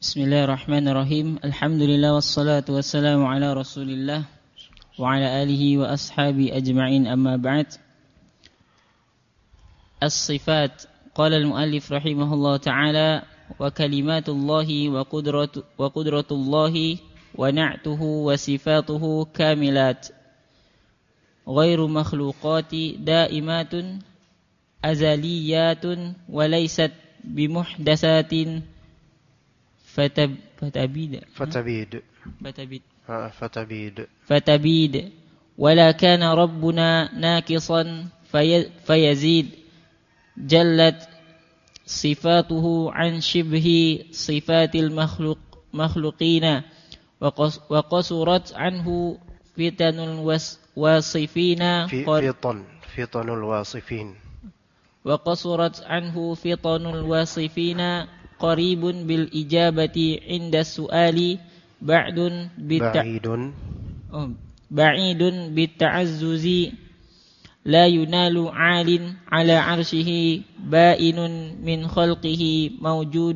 Bismillahirrahmanirrahim. Alhamdulillah wassalatu wassalamu ala Rasulillah wa ala alihi wa ashabi ajma'in, amma ba'd. As-sifat. Qala al-muallif rahimahullah ta'ala wa kalimatullahi wa qudratullahi wa na'tuhu wa sifatuhu kamilat ghairu makhluqati daimatun azaliyatun wa laysat bimuhdatsatin فتبيد ولا كان ربنا ناقصا فيزيد جلت صفاته عن شبه صفات المخلوقين وقصرت عنه فتن الواصفين وقصرت عنه فطن الواصفين قريب بالإجابة عند السؤال بعيد بالتعزز لا ينال عال على عرشه بائن من خلقه موجود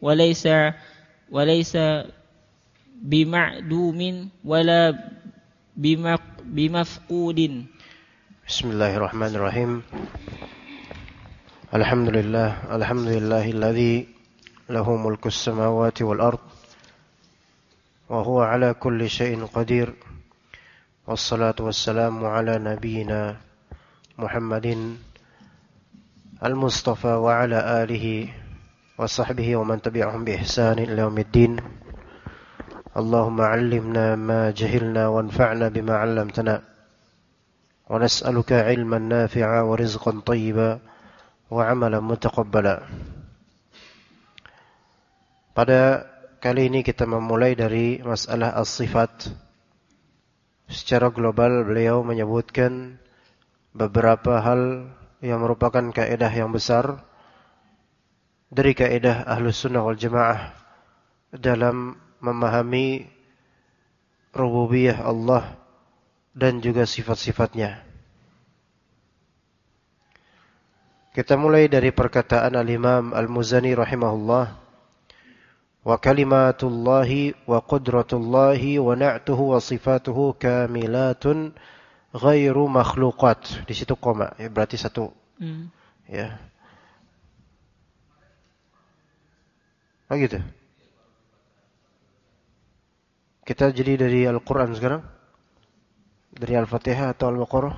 وليس بمعدوم ولا بمفقود. Bismillahirrahmanirrahim. Alhamdulillahilladzi lahu mulkus samawati wal ard wa huwa ala kulli syai'in qadir. Wassalatu wassalamu ala nabiyyina Muhammadin al-Mustafa wa ala alihi wa sahbihi wa man tabi'ahum bi ihsanin ila yaumiddin. Allahumma 'allimna ma jahilna wanfa'na bima 'allamtana wa nas'aluka 'ilman nafi'a wa rizqan thayyiban wa 'amalan mutaqabbala. Pada kali ini kita memulai dari masalah as-sifat. Secara global beliau menyebutkan beberapa hal yang merupakan kaidah yang besar dari kaidah Ahlus Sunnah wal Jamaah dalam memahami rububiyah Allah dan juga sifat-sifatnya. Kita mulai dari perkataan Al-Imam Al-Muzani rahimahullah, wa kalimatullahi wa qudratullahi wa na'tuhu wa sifatuhu kamilatun ghairu makhluqat. Di situ koma, ya, berarti satu. Ya. Oh gitu. Kita jadi dari Al-Quran sekarang? Dari Al-Fatihah atau Al-Baqarah?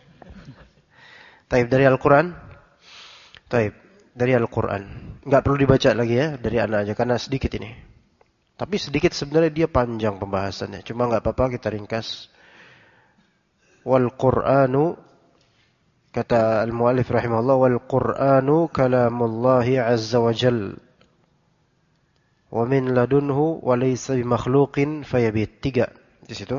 Taib dari Al-Quran? Taib dari Al-Quran. Enggak perlu dibaca lagi ya, dari anak aja karena sedikit ini. Tapi sedikit sebenarnya dia panjang pembahasannya. Cuma enggak apa-apa kita ringkas. Wal Qur'anu, kata al-muallif rahimahullah, wal Qur'anu kalamullahi azza wa jal. Wa min ladunhu wa laysa bimakhluqin fayabit. 3 di situ.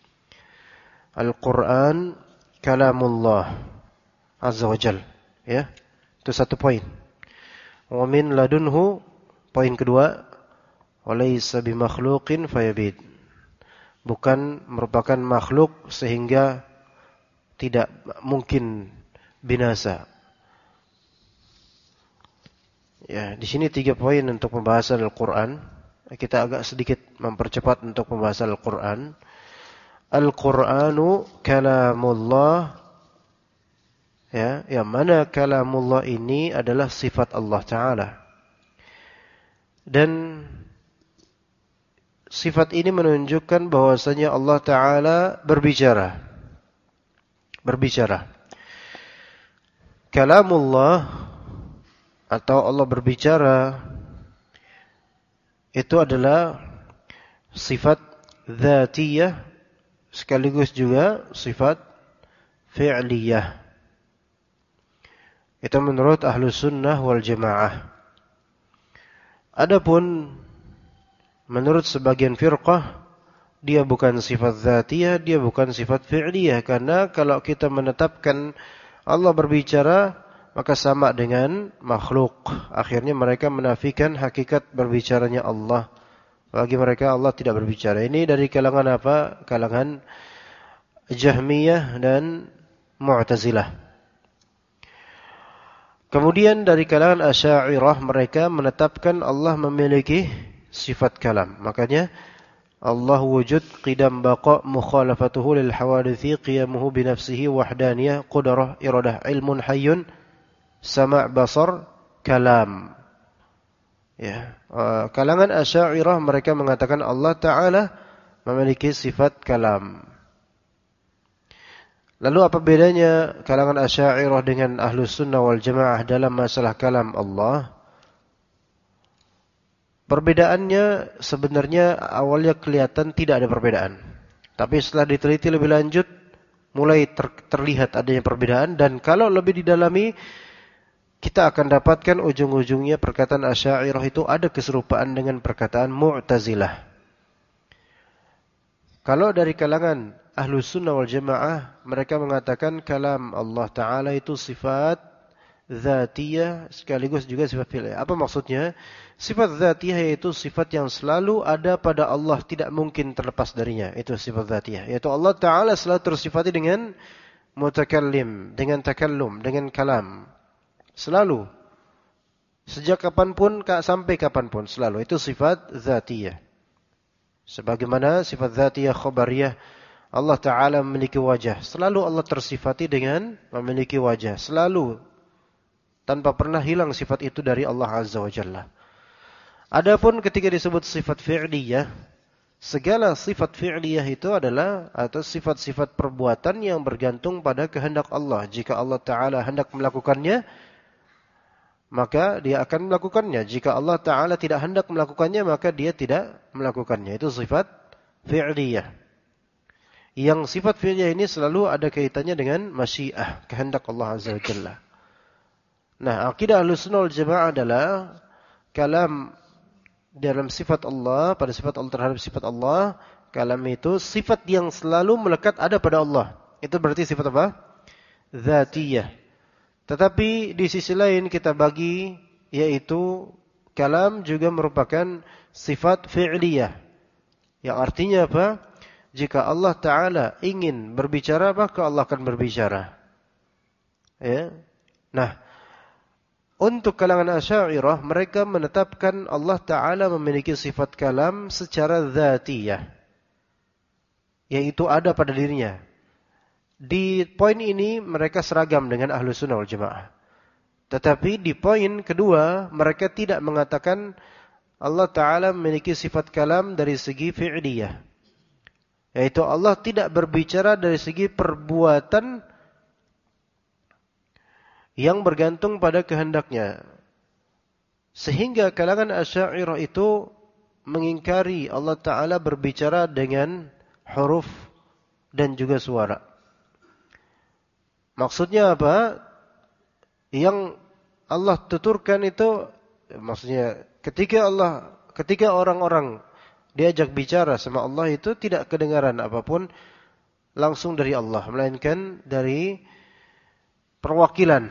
Al-Qur'an kalamullah azza wa jal. Ya. Itu satu poin. Wa min ladunhu, poin kedua, walaysa bimakhluqin fayabid. Bukan merupakan makhluk sehingga tidak mungkin binasa. Ya, di sini 3 poin untuk pembahasan Al-Qur'an. Kita agak sedikit mempercepat untuk pembahasan Al-Qur'an. Al-Qur'anu kalamullah. Ya, yang mana kalamullah ini adalah sifat Allah Ta'ala. Dan sifat ini menunjukkan bahwasanya Allah Ta'ala berbicara. Kalamullah atau Allah berbicara itu adalah sifat dzatiyah sekaligus juga sifat fi'liyah. Itu menurut Ahlus Sunnah wal Jamaah. Adapun menurut sebagian firqah, dia bukan sifat dzatiyah, dia bukan sifat fi'liyah. Karena kalau kita menetapkan Allah berbicara, maka sama dengan makhluk. Akhirnya mereka menafikan hakikat berbicaranya Allah. Bagi mereka Allah tidak berbicara. Ini dari kalangan apa? Kalangan Jahmiyah dan Mu'tazilah. Kemudian dari kalangan Asy'ariyah mereka menetapkan Allah memiliki sifat kalam. Makanya Allah wujud, qidam baqa, mukhalafatuhu lil hawadithi, qiyamuhu binafsihi, wahdaniyah, qudrah, iradah, ilmun hayyun, sama' basar, kalam. Ya, kalangan Asy'ariyah mereka mengatakan Allah Ta'ala memiliki sifat kalam. Lalu apa bedanya kalangan Asy'ariyah dengan Ahlus Sunnah wal Jamaah dalam masalah kalam Allah? Perbedaannya sebenarnya awalnya kelihatan tidak ada perbedaan. Tapi setelah diteliti lebih lanjut, mulai terlihat adanya perbedaan. Dan kalau lebih didalami, kita akan dapatkan ujung-ujungnya perkataan Asy'ariyah itu ada keserupaan dengan perkataan Mu'tazilah. Kalau dari kalangan Ahlus Sunnah wal Jamaah, mereka mengatakan kalam Allah Ta'ala itu sifat dzatiyah sekaligus juga sifat fi'liyah. Apa maksudnya? Sifat dzatiyah yaitu sifat yang selalu ada pada Allah, tidak mungkin terlepas darinya. Itu sifat dzatiyah. Yaitu Allah Ta'ala selalu tersifati dengan mutakallim, dengan takallum, dengan kalam. Selalu. Sejak kapanpun sampai kapanpun selalu. Itu sifat dzatiyah. Sebagaimana sifat dzatiyah khabariyah, Allah Ta'ala memiliki wajah. Selalu Allah tersifati dengan memiliki wajah. Selalu. Tanpa pernah hilang sifat itu dari Allah Azza wa Jalla. Adapun ketika disebut sifat fi'liyah, segala sifat fi'liyah itu adalah atau sifat-sifat perbuatan yang bergantung pada kehendak Allah. Jika Allah Ta'ala hendak melakukannya, maka dia akan melakukannya. Jika Allah Ta'ala tidak hendak melakukannya, maka dia tidak melakukannya. Itu sifat fi'liyah. Yang sifat fi'liyah ini selalu ada kaitannya dengan masyiah, kehendak Allah Azza wa Jalla. Nah, akidah Ahlussunnah wal Jamaah adalah kalam dalam sifat Allah, pada sifat Allah terhadap sifat Allah, kalam itu sifat yang selalu melekat ada pada Allah. Itu berarti sifat apa? Dzatiyah. Tetapi di sisi lain kita bagi, yaitu kalam juga merupakan sifat fi'liyah. Yang artinya apa? Jika Allah Ta'ala ingin berbicara, maka Allah akan berbicara. Ya. Nah, untuk kalangan Asy'ariyah, mereka menetapkan Allah Ta'ala memiliki sifat kalam secara dzatiyah, yaitu ada pada dirinya. Di poin ini mereka seragam dengan Ahlus Sunnah wal Jamaah. Tetapi di poin kedua, mereka tidak mengatakan Allah Ta'ala memiliki sifat kalam dari segi fi'liyah, yaitu Allah tidak berbicara dari segi perbuatan yang bergantung pada kehendaknya. Sehingga kalangan Asy'ariyah itu mengingkari Allah Ta'ala berbicara dengan huruf dan juga suara. Maksudnya apa? Yang Allah tuturkan itu, maksudnya ketika orang-orang diajak bicara sama Allah itu tidak kedengaran apapun langsung dari Allah, melainkan dari perwakilan.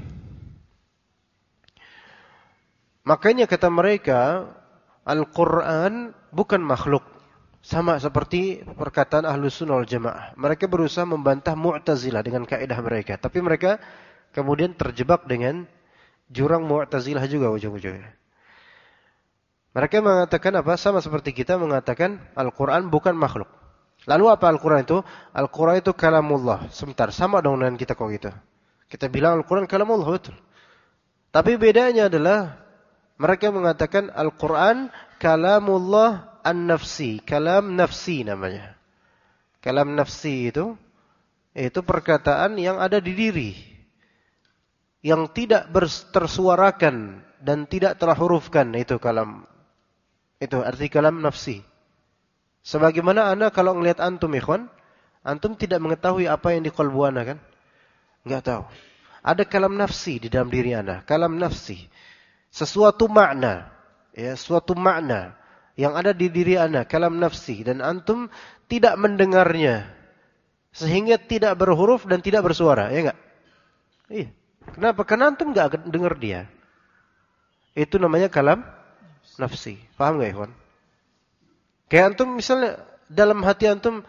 Makanya kata mereka, Al-Quran bukan makhluk. Sama seperti perkataan Ahlus Sunnah wal Jamaah. Mereka berusaha membantah Mu'tazilah dengan kaidah mereka. Tapi mereka kemudian terjebak dengan jurang Mu'tazilah juga ujung-ujungnya. Mereka mengatakan apa? Sama seperti kita mengatakan Al-Quran bukan makhluk. Lalu apa Al-Quran itu? Al-Quran itu kalamullah. Sebentar, sama dong dengan kita kok gitu. Kita bilang Al-Quran kalamullah, betul. Tapi bedanya adalah mereka mengatakan Al-Quran kalamullah an-nafsi. Kalam nafsi namanya. Kalam nafsi itu perkataan yang ada di diri. Yang tidak tersuarakan dan tidak terhurufkan. Itu kalam. Itu arti kalam nafsi. Sebagaimana Anda kalau ngelihat antum, ikhwan, antum tidak mengetahui apa yang di qalbu Anda kan? Enggak tahu. Ada kalam nafsi di dalam diri Anda, kalam nafsi. Sesuatu makna, ya, suatu makna yang ada di diri Anda, kalam nafsi, dan antum tidak mendengarnya sehingga tidak berhuruf dan tidak bersuara, ya enggak? Iya. Kenapa? Karena antum enggak dengar dia. Itu namanya kalam nafsi. Paham enggak, ikhwan? Kayak antum misalnya dalam hati antum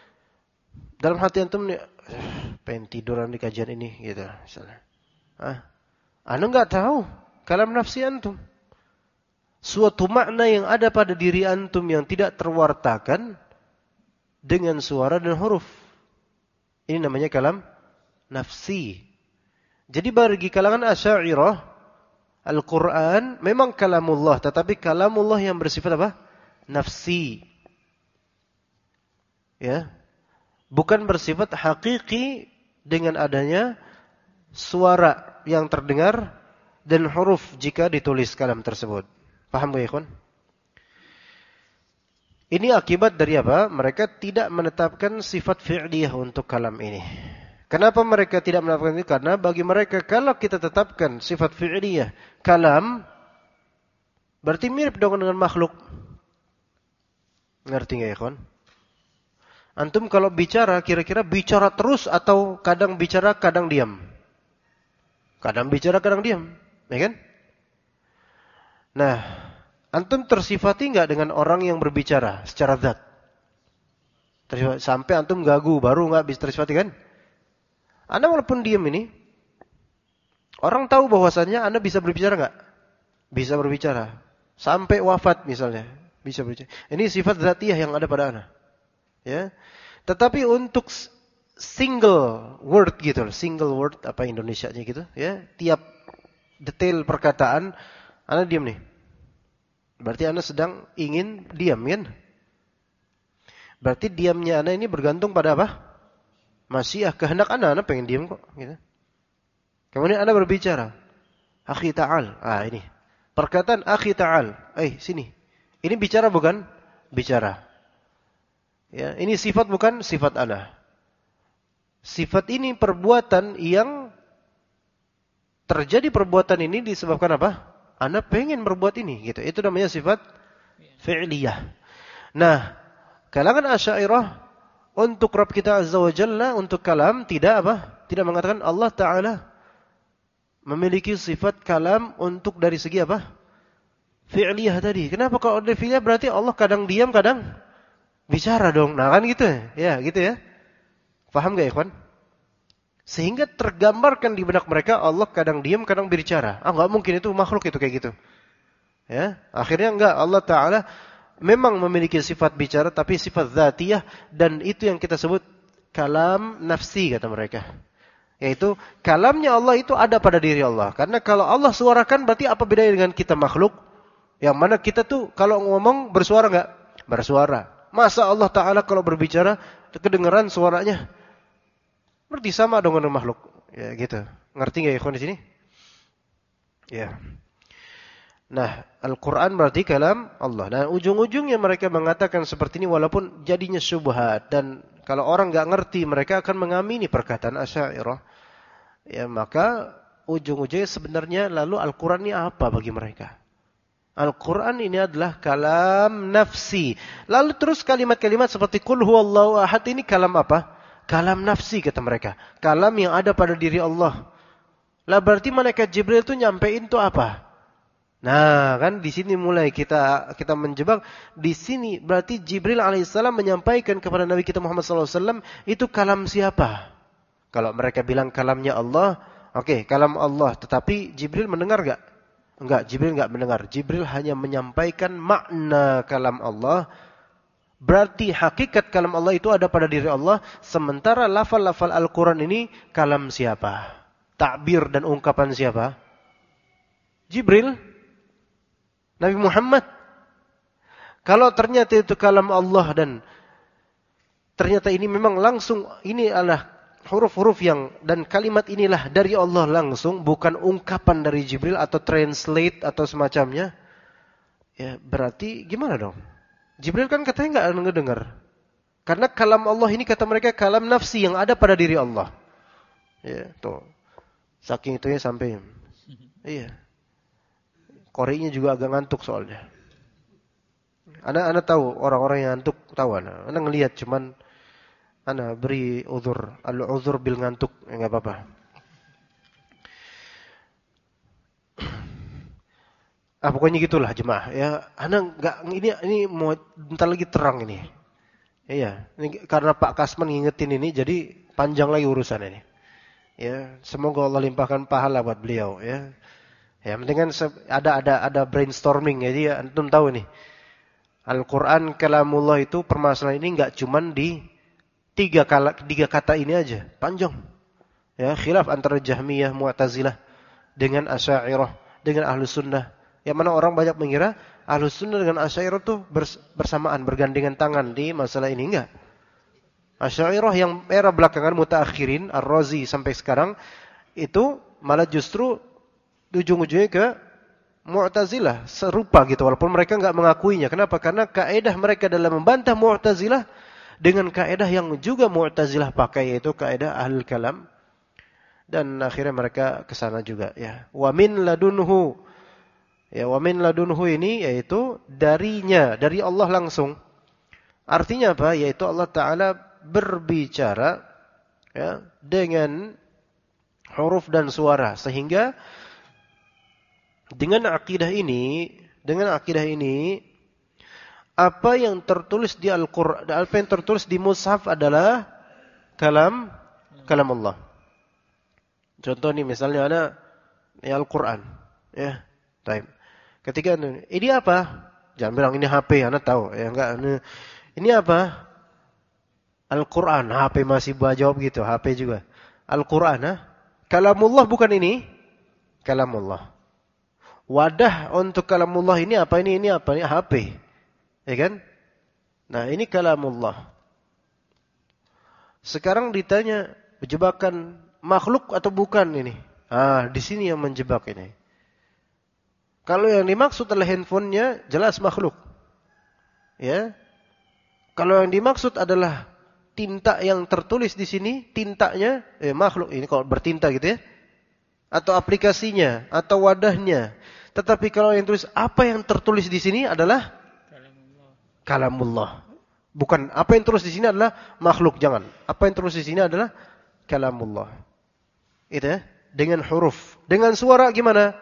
nih, pengen tiduran di kajian ini gitu misalnya. Anda enggak tahu kalam nafsi antum. suatu makna yang ada pada diri antum yang tidak terwartakan dengan suara dan huruf. Ini namanya kalam nafsi. Jadi bagi kalangan Asy'ariyah, Al-Quran memang kalamullah, tetapi kalamullah yang bersifat apa? Nafsi. Ya. Bukan bersifat hakiki dengan adanya suara yang terdengar dan huruf jika ditulis kalam tersebut. Paham gak ya, ikhwan? Ini akibat dari apa? Mereka tidak menetapkan sifat fi'liyah untuk kalam ini. Kenapa mereka tidak menetapkan itu? Karena bagi mereka kalau kita tetapkan sifat fi'liyah kalam, berarti mirip dengan makhluk. Ngerti gak ya, ikhwan? Antum kalau bicara, kira-kira bicara terus atau kadang bicara, kadang diam? Kadang bicara, kadang diam. Ya kan? Nah, antum tersifati enggak dengan orang yang berbicara secara zat? Sampai antum gagu, baru enggak bisa tersifati kan? Anda walaupun diam ini, orang tahu bahwasannya Anda bisa berbicara enggak? Bisa berbicara. Sampai wafat misalnya, bisa berbicara. Ini sifat zatiyah yang ada pada Anda. Ya. Tetapi untuk single word gitu, single word apa Indonesianya gitu, ya. Tiap detail perkataan Anda diam nih. Berarti Anda sedang ingin diam kan? Berarti diamnya Anda ini bergantung pada apa? Masyiah kehendak Anda pengen diam kok gitu. Kemudian Anda berbicara, akhi ta'al. Ini. Perkataan akhi ta'al. Sini. Ini bicara bukan? Bicara. Ya, ini sifat bukan sifat Anda. Sifat ini perbuatan yang terjadi perbuatan ini disebabkan apa? Anda pengen berbuat ini gitu. Itu namanya sifat fi'liyah. Nah, kalangan Asy'ariyah untuk Rabb kita Azza wa Jalla untuk kalam tidak apa? Tidak mengatakan Allah Ta'ala memiliki sifat kalam untuk dari segi apa? Fi'liyah tadi. Kenapa kalau ada fi'liyah berarti Allah kadang diam, kadang bicara dong. Nah kan gitu ya, gitu ya. Paham gak ikhwan? Sehingga tergambarkan di benak mereka Allah kadang diam, kadang berbicara. Enggak mungkin itu makhluk itu kayak gitu. Ya, akhirnya enggak, Allah Ta'ala memang memiliki sifat bicara tapi sifat dzatiyah dan itu yang kita sebut kalam nafsi kata mereka. Yaitu kalamnya Allah itu ada pada diri Allah. Karena kalau Allah suarakan berarti apa bedanya dengan kita makhluk? Yang mana kita tuh kalau ngomong bersuara enggak? Bersuara. Masa Allah Ta'ala kalau berbicara kedengaran suaranya? Berarti sama dong dengan makhluk. Ya gitu. Ngerti gak ya ikhwan di sini? Ya. Nah, Al-Quran berarti kalam Allah. Nah, ujung-ujungnya mereka mengatakan seperti ini walaupun jadinya syubhat. Dan kalau orang gak ngerti mereka akan mengamini perkataan Asy'ariyah. Ya, maka ujung-ujungnya sebenarnya lalu Al-Quran ini apa bagi mereka? Al-Quran ini adalah kalam nafsi. Lalu terus kalimat-kalimat seperti Qul huwallahu ahad ini kalam apa? Kalam nafsi kata mereka. Kalam yang ada pada diri Allah. Lah berarti malaikat Jibril itu nyampein itu apa? Nah, kan di sini mulai kita menjebak. Di sini berarti Jibril alaihissalam menyampaikan kepada Nabi kita Muhammad sallallahu alaihi wasallam itu kalam siapa? Kalau mereka bilang kalamnya Allah, oke, kalam Allah. Tetapi Jibril mendengar enggak? Enggak, Jibril enggak mendengar. Jibril hanya menyampaikan makna kalam Allah. Berarti hakikat kalam Allah itu ada pada diri Allah. Sementara lafal-lafal Al-Quran ini kalam siapa? Takbir dan ungkapan siapa? Jibril. Nabi Muhammad. Kalau ternyata itu kalam Allah dan ternyata ini memang langsung ini adalah huruf-huruf yang dan kalimat inilah dari Allah langsung, bukan ungkapan dari Jibril atau translate atau semacamnya. Ya, berarti gimana dong? Jibril kan katanya enggak ngedengar. Karena kalam Allah ini kata mereka kalam nafsi yang ada pada diri Allah. Ya, tuh. Saking itunya sampai. Iya. Qori'nya juga agak ngantuk soalnya. Ana tahu orang-orang yang ngantuk tahu ana. Ana ngelihat cuman ana beri uzur, al-uzur bil ngantuk, enggak apa-apa. Pokoknya gitulah jemaah ya. Ana enggak ini mau bentar lagi terang ini. Iya, ini karena Pak Kasman ngingetin ini jadi panjang lagi urusan ini. Ya, semoga Allah limpahkan pahala buat beliau ya. Ya, dengan ada brainstorming. Jadi antum tahu nih. Al-Quran kalamullah itu permasalahan ini enggak cuman di tiga kata ini aja, panjang. Ya, khilaf antara Jahmiyah, Mu'tazilah dengan Asy'ariyah, dengan Ahlus Sunnah. Yang mana orang banyak mengira Ahlus Sunnah dengan Asy'ariyah tuh bersamaan, bergandengan tangan di masalah ini, enggak. Asy'ariyah yang era belakangan mutaakhirin, Ar-Razi sampai sekarang itu malah justru ujung-ujungnya ke Mu'tazilah, serupa gitu walaupun mereka enggak mengakuinya. Kenapa? Karena kaidah mereka dalam membantah Mu'tazilah dengan kaidah yang juga Mu'tazilah pakai, yaitu kaidah Ahlul Kalam, dan akhirnya mereka ke sana juga ya. Wa min ladunhu. Ya, wa min ladunhu ini yaitu darinya, dari Allah langsung. Artinya apa? Yaitu Allah Ta'ala berbicara ya dengan huruf dan suara, sehingga dengan akidah ini apa yang tertulis di Al-Qur'an, apa yang tertulis di mushaf adalah kalam Allah. Contoh nih misalnya ada Al-Qur'an, ya. Baik. Ketika ini apa? Jangan bilang ini HP, Anda tahu, ya enggak. Ini apa? Al-Qur'an, HP masih jawab gitu, HP juga. Al-Qur'an, ha? Kalamullah bukan ini? Kalamullah. Wadah untuk kalamullah ini apa ini? Ini apa? Ini HP. Ya kan? Nah, ini kalamullah. Sekarang ditanya, jebakan makhluk atau bukan ini? Di sini yang menjebak ini. Kalau yang dimaksud adalah handphonenya, jelas makhluk. Ya. Kalau yang dimaksud adalah tinta yang tertulis di sini, tintanya, makhluk ini kalau bertinta gitu ya. Atau aplikasinya, atau wadahnya. Tetapi kalau yang tulis, apa yang tertulis di sini adalah kalamullah. Bukan apa yang tertulis di sini adalah makhluk, jangan. Apa yang tertulis di sini adalah kalamullah. Itu ya, dengan huruf. Dengan suara gimana?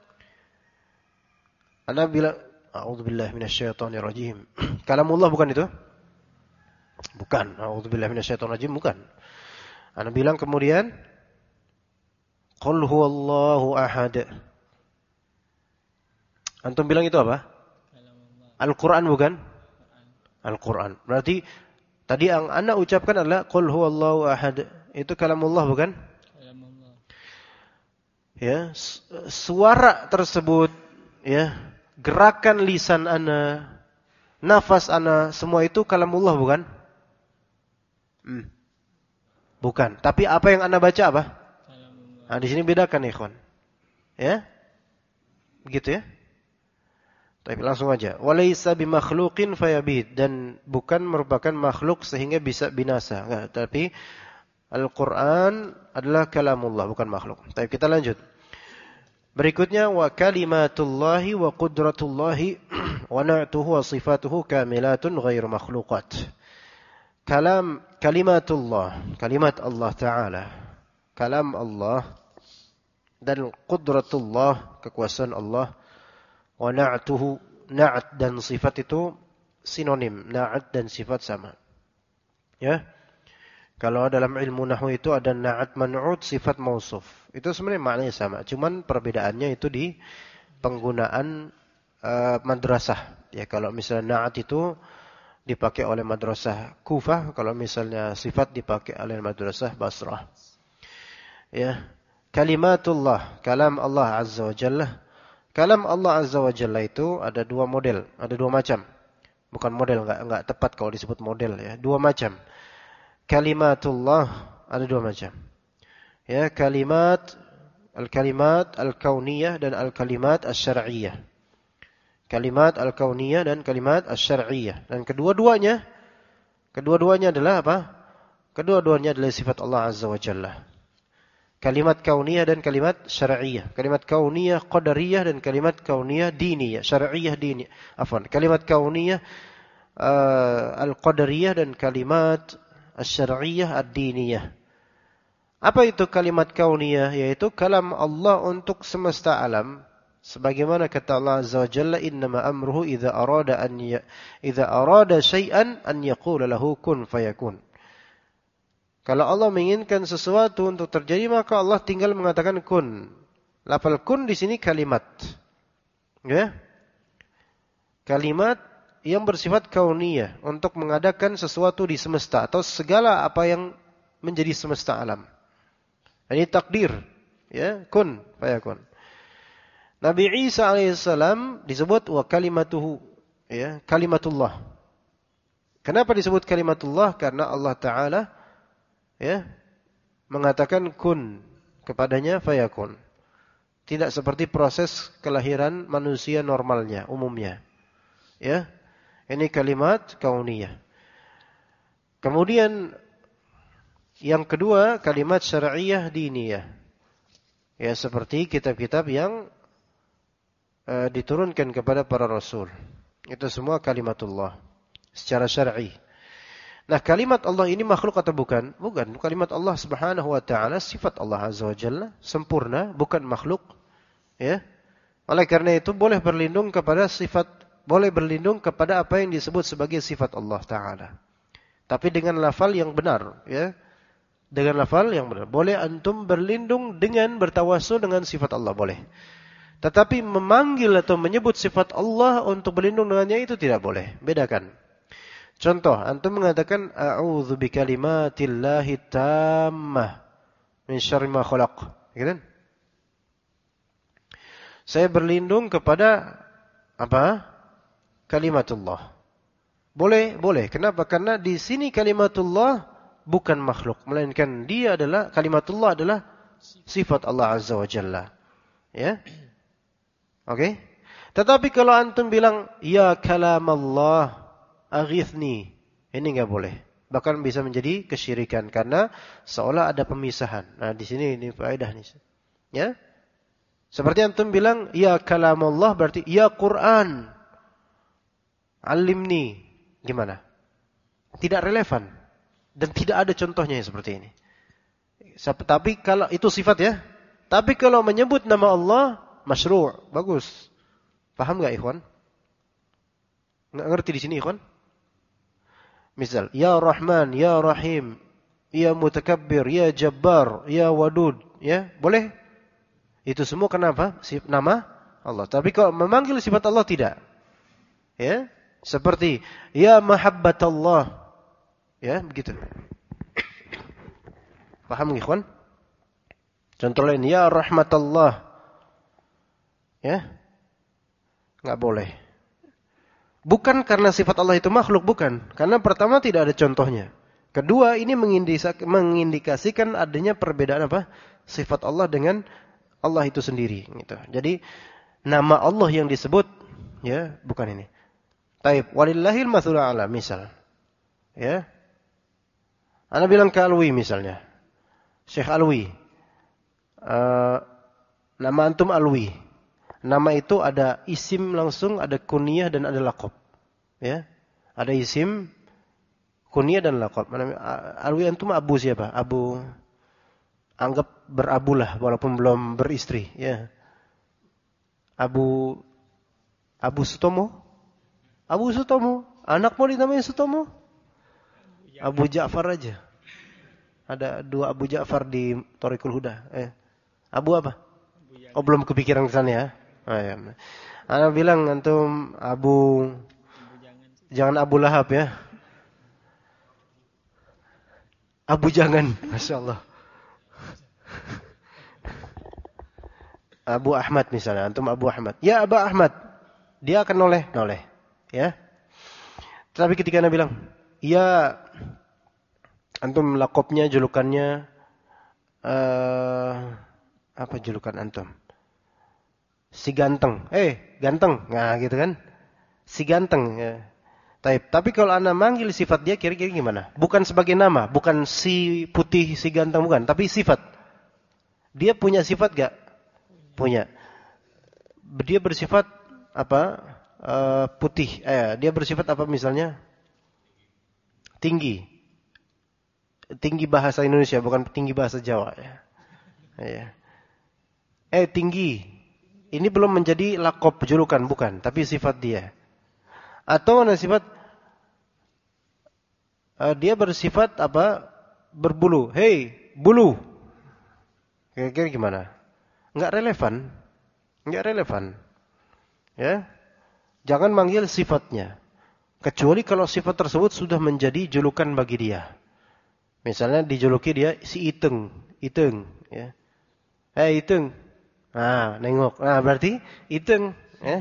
Anda bilang, a'udzubillahi minasyaitonirrajim. Kalamullah bukan itu? Bukan. A'udzubillahi minasyaitonirrajim bukan. Anda bilang kemudian, qul huwallahu ahad. Antum bilang itu apa? Al-Quran bukan? Al-Quran. Berarti tadi yang Anda ucapkan adalah qul huwallahu ahad. Itu kalamullah bukan? Kalamullah. Ya, suara tersebut ya, gerakan lisan Anda, nafas Anda, semua itu kalamullah bukan? Bukan. Tapi apa yang Anda baca apa? Nah, di sini bedakan ikhwan. Ya? Begitu ya? Tapi langsung aja. Walaysa bimakhluqin fayabid, dan bukan merupakan makhluk sehingga bisa binasa. Enggak, tapi Al-Qur'an adalah kalamullah, bukan makhluk. Tapi kita lanjut. Berikutnya wa kalimatullahi wa qudratullahi wa na'tuhu wa sifatuhu kamilatun ghairu makhluqat. Kalimatullah, kalimat Allah Ta'ala, kalam Allah, dan qudratullah, kekuasaan Allah, wa na'tuhu, na'at dan sifat itu sinonim, na'at dan sifat sama. Ya. Kalau dalam ilmu nahwu itu ada na'at man'ut, sifat mausuf. Itu sebenarnya maknanya sama, cuman perbedaannya itu di penggunaan madrasah. Ya, kalau misalnya na'at itu dipakai oleh madrasah Kufah, kalau misalnya sifat dipakai oleh madrasah Basrah. Ya. Kalimatullah, kalam Allah Azza wa Jalla. Kalam Allah Azza wa Jalla itu ada dua model, ada dua macam. Bukan model, enggak tepat kalau disebut model ya. Dua macam. Kalimatullah ada dua macam. Ya, al-kalimat al-kauniyah dan al-kalimat asy-syar'iyyah. Kalimat al-kauniyah dan kalimat asy-syar'iyyah. Dan kedua-duanya adalah apa? Kedua-duanya adalah sifat Allah Azza wa Jalla. Kalimat kauniyah dan kalimat syar'iyyah. Kalimat kauniyah qadariyah dan kalimat kauniyah diniyah. Syar'iyyah diniyah. Afwan. Kalimat kauniyah al-qadariyah dan kalimat asy-syar'iyyah ad-diniyah. Apa itu kalimat kauniyah? Yaitu kalam Allah untuk semesta alam. Sebagaimana kata Allah Azza wa Jalla, innama amruhu idza arada syai'an an yaqula lahu kun fayakun. Kalau Allah menginginkan sesuatu untuk terjadi, maka Allah tinggal mengatakan kun. Lafal kun di sini kalimat. Ya. Kalimat yang bersifat kauniyah untuk mengadakan sesuatu di semesta atau segala apa yang menjadi semesta alam. Ini takdir, ya, kun fayakun. Nabi Isa alaihissalam disebut wa kalimatuhu, ya, kalimatullah. Kenapa disebut kalimatullah? Karena Allah Taala, ya, mengatakan kun kepadanya fayakun. Tidak seperti proses kelahiran manusia normalnya, umumnya. Ya, ini kalimat kauniyah. Kemudian yang kedua kalimat syar'iyah diniyah. Ya, seperti kitab-kitab yang diturunkan kepada para rasul. Itu semua kalimatullah secara syar'i. Nah, kalimat Allah ini makhluk atau bukan? Bukan. Kalimat Allah Subhanahu wa taala sifat Allah Azza wa Jalla, sempurna, bukan makhluk. Ya. Oleh karena itu boleh berlindung kepada apa yang disebut sebagai sifat Allah taala. Tapi dengan lafal yang benar, ya. Dengan lafal yang benar. Boleh antum berlindung dengan bertawassul dengan sifat Allah, boleh. Tetapi memanggil atau menyebut sifat Allah untuk berlindung dengannya itu tidak boleh. Bedakan. Contoh, antum mengatakan a'udzu bikalimatillahi tammah min syarri ma khalaq. Gitu kan? Saya berlindung kepada apa? Kalimatullah. Boleh, boleh. Kenapa? Karena di sini kalimatullah bukan makhluk, melainkan dia adalah kalimatullah adalah sifat Allah Azza wa Jalla. Ya? Oke? Tetapi kalau antum bilang ya kalamallah aghithni, ini enggak boleh. Bahkan bisa menjadi kesyirikan karena seolah ada pemisahan. Nah, di sini ini faedah nih. Ya? Seperti antum bilang ya kalamullah berarti ya Quran. Alimni. Gimana? Tidak relevan dan tidak ada contohnya yang seperti ini. Tapi kalau itu sifat ya. Tapi kalau menyebut nama Allah masyru', bagus. Paham enggak ikhwan? Enggak ngerti di sini ikhwan? Misal, ya Rahman, ya Rahim, ya Mutakabbir, ya Jabbar, ya Wadud, ya, boleh? Itu semua kenapa? Nama Allah. Tapi kalau memanggil sifat Allah tidak. Ya, seperti ya Mahabbatullah. Ya, begitu. Paham ikhwan? Contoh lain, ya Rahmatullah. Ya. Enggak boleh. Bukan karena sifat Allah itu makhluk, bukan. Karena pertama tidak ada contohnya. Kedua, ini mengindikasikan adanya perbedaan apa? Sifat Allah dengan Allah itu sendiri. Gitu. Jadi, nama Allah yang disebut, ya, bukan ini. Taib, walillahil matsulul a'la, misal. Ya. Ana bilang ke Alwi misalnya. Syekh Alwi. Nama antum Alwi. Nama itu ada isim langsung, ada kunyah dan ada laqab. Ya. Ada isim, kunyah dan laqab. Alwi antum Abu siapa? Abu, anggap berabulah walaupun belum beristri, ya. Abu Sutomo? Abu Sutomo. Anakmu dinamai Sutomo? Abu Ja'far aja. Ada 2 Abu Ja'far di Thariqul Huda. Abu apa? Oh, belum kepikiran ke sana ya. Oh, ya. Ana bilang antum Abu jangan Abu Lahab ya. Abu jangan, Masya Allah. Abu Ahmad misalnya, antum Abu Ahmad. Ya Abu Ahmad. Dia akan noleh. Ya. Tapi ketika Anda bilang, ya antum lakopnya, julukannya, apa julukan antum? Si ganteng. Ganteng. Nah, gitu kan. Si ganteng. Ya. Tapi kalau Anda manggil sifat dia kira-kira gimana? Bukan sebagai nama. Bukan si putih, si ganteng. Bukan. Tapi sifat. Dia punya sifat gak? Punya. Dia bersifat apa? Putih. Dia bersifat apa misalnya? Tinggi. Tinggi bahasa Indonesia. Bukan tinggi bahasa Jawa. Ya. Tinggi. Ini belum menjadi lakop julukan, bukan, tapi sifat dia. Atau ada sifat dia bersifat apa? Berbulu. Hei, bulu. Kira-kira gimana? Enggak relevan. Enggak relevan. Ya. Jangan manggil sifatnya. Kecuali kalau sifat tersebut sudah menjadi julukan bagi dia. Misalnya dijuluki dia si Iteng, ya. Iteng. Nah, nengok. Nah, berarti Iteng, ya.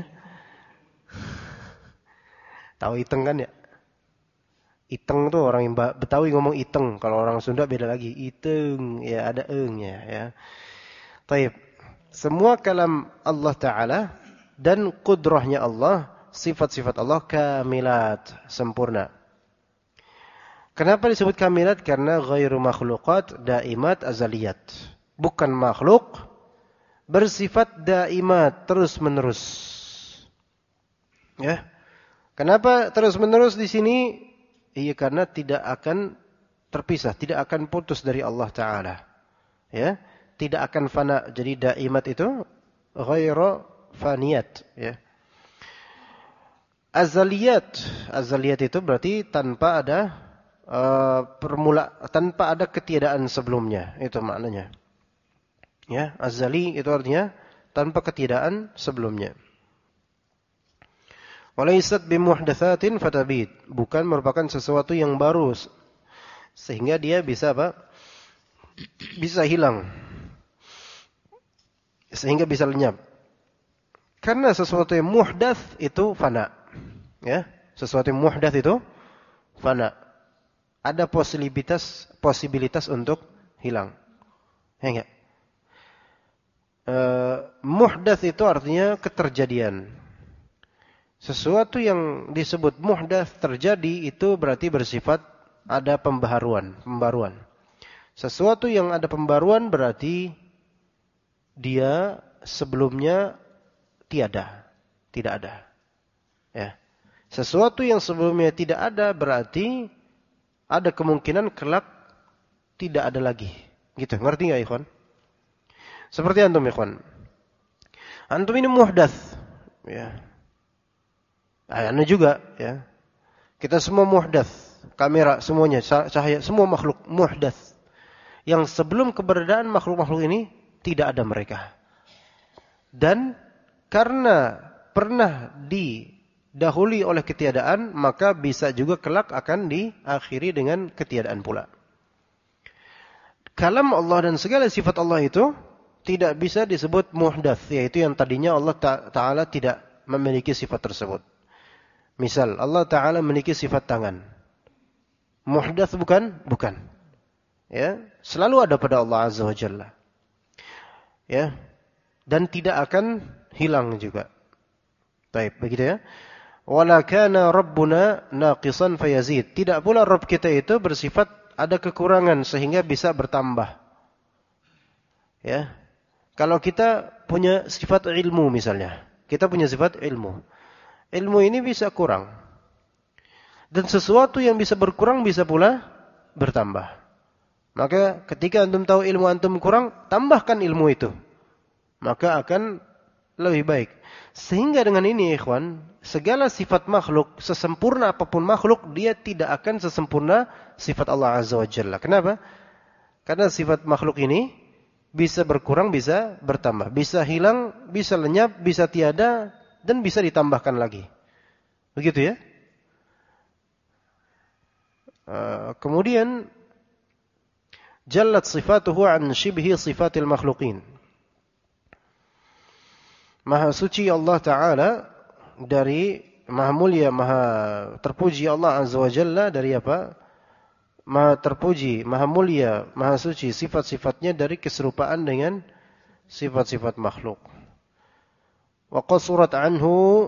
Tahu Iteng kan ya? Iteng tuh orang yang Betawi ngomong Iteng, kalau orang Sunda beda lagi. Iteng, ya ada eng-nya, ya. Taib. Semua kalam Allah Ta'ala dan kudrahnya Allah, sifat-sifat Allah kamilat, sempurna. Kenapa disebut kamilat? Karena ghairu makhluqat, daimat, azaliyat. Bukan makhluk, bersifat daimat, terus menerus. Ya. Kenapa terus menerus di sini? Iya, karena tidak akan terpisah, tidak akan putus dari Allah Ta'ala. Ya. Tidak akan fana. Jadi daimat itu ghairu faniyat, ya. Azaliyat itu berarti tanpa ada tanpa ada ketiadaan sebelumnya, itu maknanya. Ya, azali itu artinya tanpa ketiadaan sebelumnya. Walaysat bimuhdatsatin fatabid, bukan merupakan sesuatu yang baru sehingga dia bisa apa? Bisa hilang. Sehingga bisa lenyap. Karena sesuatu yang muhdats itu fana. Ya, sesuatu yang muhdats itu fana. Ada posibilitas untuk hilang. Ya enggak? Muhdats itu artinya keterjadian. Sesuatu yang disebut muhdats terjadi itu berarti bersifat ada pembaharuan. Sesuatu yang ada pembaruan berarti dia sebelumnya tidak ada. Ya. Sesuatu yang sebelumnya tidak ada berarti ada kemungkinan kelak tidak ada lagi. Gitu, ngerti enggak, ikhwan? Seperti antum, ikhwan. Antum ini muhdats, ya. Anda juga, ya. Kita semua muhdats. Kamera semuanya, cahaya, semua makhluk muhdats. Yang sebelum keberadaan makhluk-makhluk ini tidak ada mereka. Dan karena pernah didahului oleh ketiadaan, maka bisa juga kelak akan diakhiri dengan ketiadaan pula. Kalam Allah dan segala sifat Allah itu tidak bisa disebut muhdats, yaitu yang tadinya Allah Ta'ala tidak memiliki sifat tersebut. Misal, Allah Ta'ala memiliki sifat tangan. Muhdats bukan? Bukan. Ya, selalu ada pada Allah Azza wa Jalla. Ya, dan tidak akan hilang juga. Baik, begitu ya. Wala kana rabbuna naqisan fayazid. Tidak pula Rabb kita itu bersifat ada kekurangan sehingga bisa bertambah. Ya. Kalau kita punya sifat ilmu misalnya, kita punya sifat ilmu. Ilmu ini bisa kurang. Dan sesuatu yang bisa berkurang bisa pula bertambah. Maka ketika antum tahu ilmu antum kurang, tambahkan ilmu itu. Maka akan lebih baik. Sehingga dengan ini, ikhwan, segala sifat makhluk, sesempurna apapun makhluk, dia tidak akan sesempurna sifat Allah Azza wa Jalla. Kenapa? Karena sifat makhluk ini bisa berkurang, bisa bertambah. Bisa hilang, bisa lenyap, bisa tiada, dan bisa ditambahkan lagi. Begitu ya? Kemudian, jallat sifatuhu an shibhi sifatil makhluqin. Maha suci Allah Ta'ala dari maha mulia, maha terpuji Allah Azza wa Jalla dari apa? Maha terpuji, maha mulia, maha suci sifat-sifatnya dari keserupaan dengan sifat-sifat makhluk. Wa qasurat anhu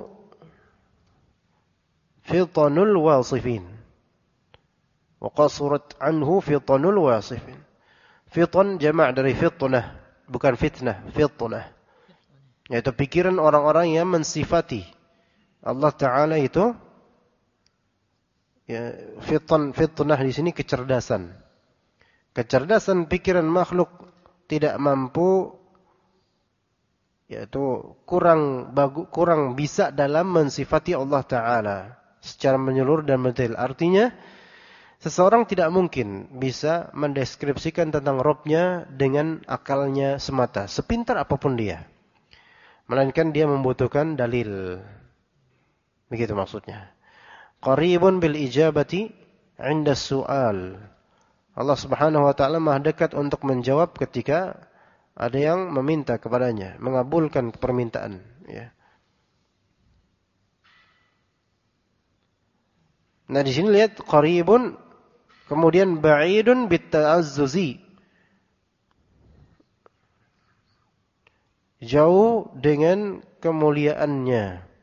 fitanul wasifin. Wa qasurat anhu fitanul wasifin. Fitan jama' dari fitnah, bukan fitnah, fitnah. Yaitu pikiran orang-orang yang mensifati Allah Ta'ala itu, ya, fitnah di sini kecerdasan. Kecerdasan pikiran makhluk tidak mampu, yaitu kurang bisa dalam mensifati Allah Ta'ala secara menyeluruh dan mendetail. Artinya Seseorang tidak mungkin bisa mendeskripsikan tentang Rabb-nya dengan akalnya semata, sepintar apapun dia. Melainkan dia membutuhkan dalil. Begitu maksudnya. Qaribun bil ijabati 'inda su'al. Allah Subhanahu wa taala Maha dekat untuk menjawab ketika ada yang meminta kepadanya, mengabulkan permintaan, ya. Nah, di sini lihat qaribun, kemudian ba'idun bitta'azzuzi. Jauh dengan kemuliaannya.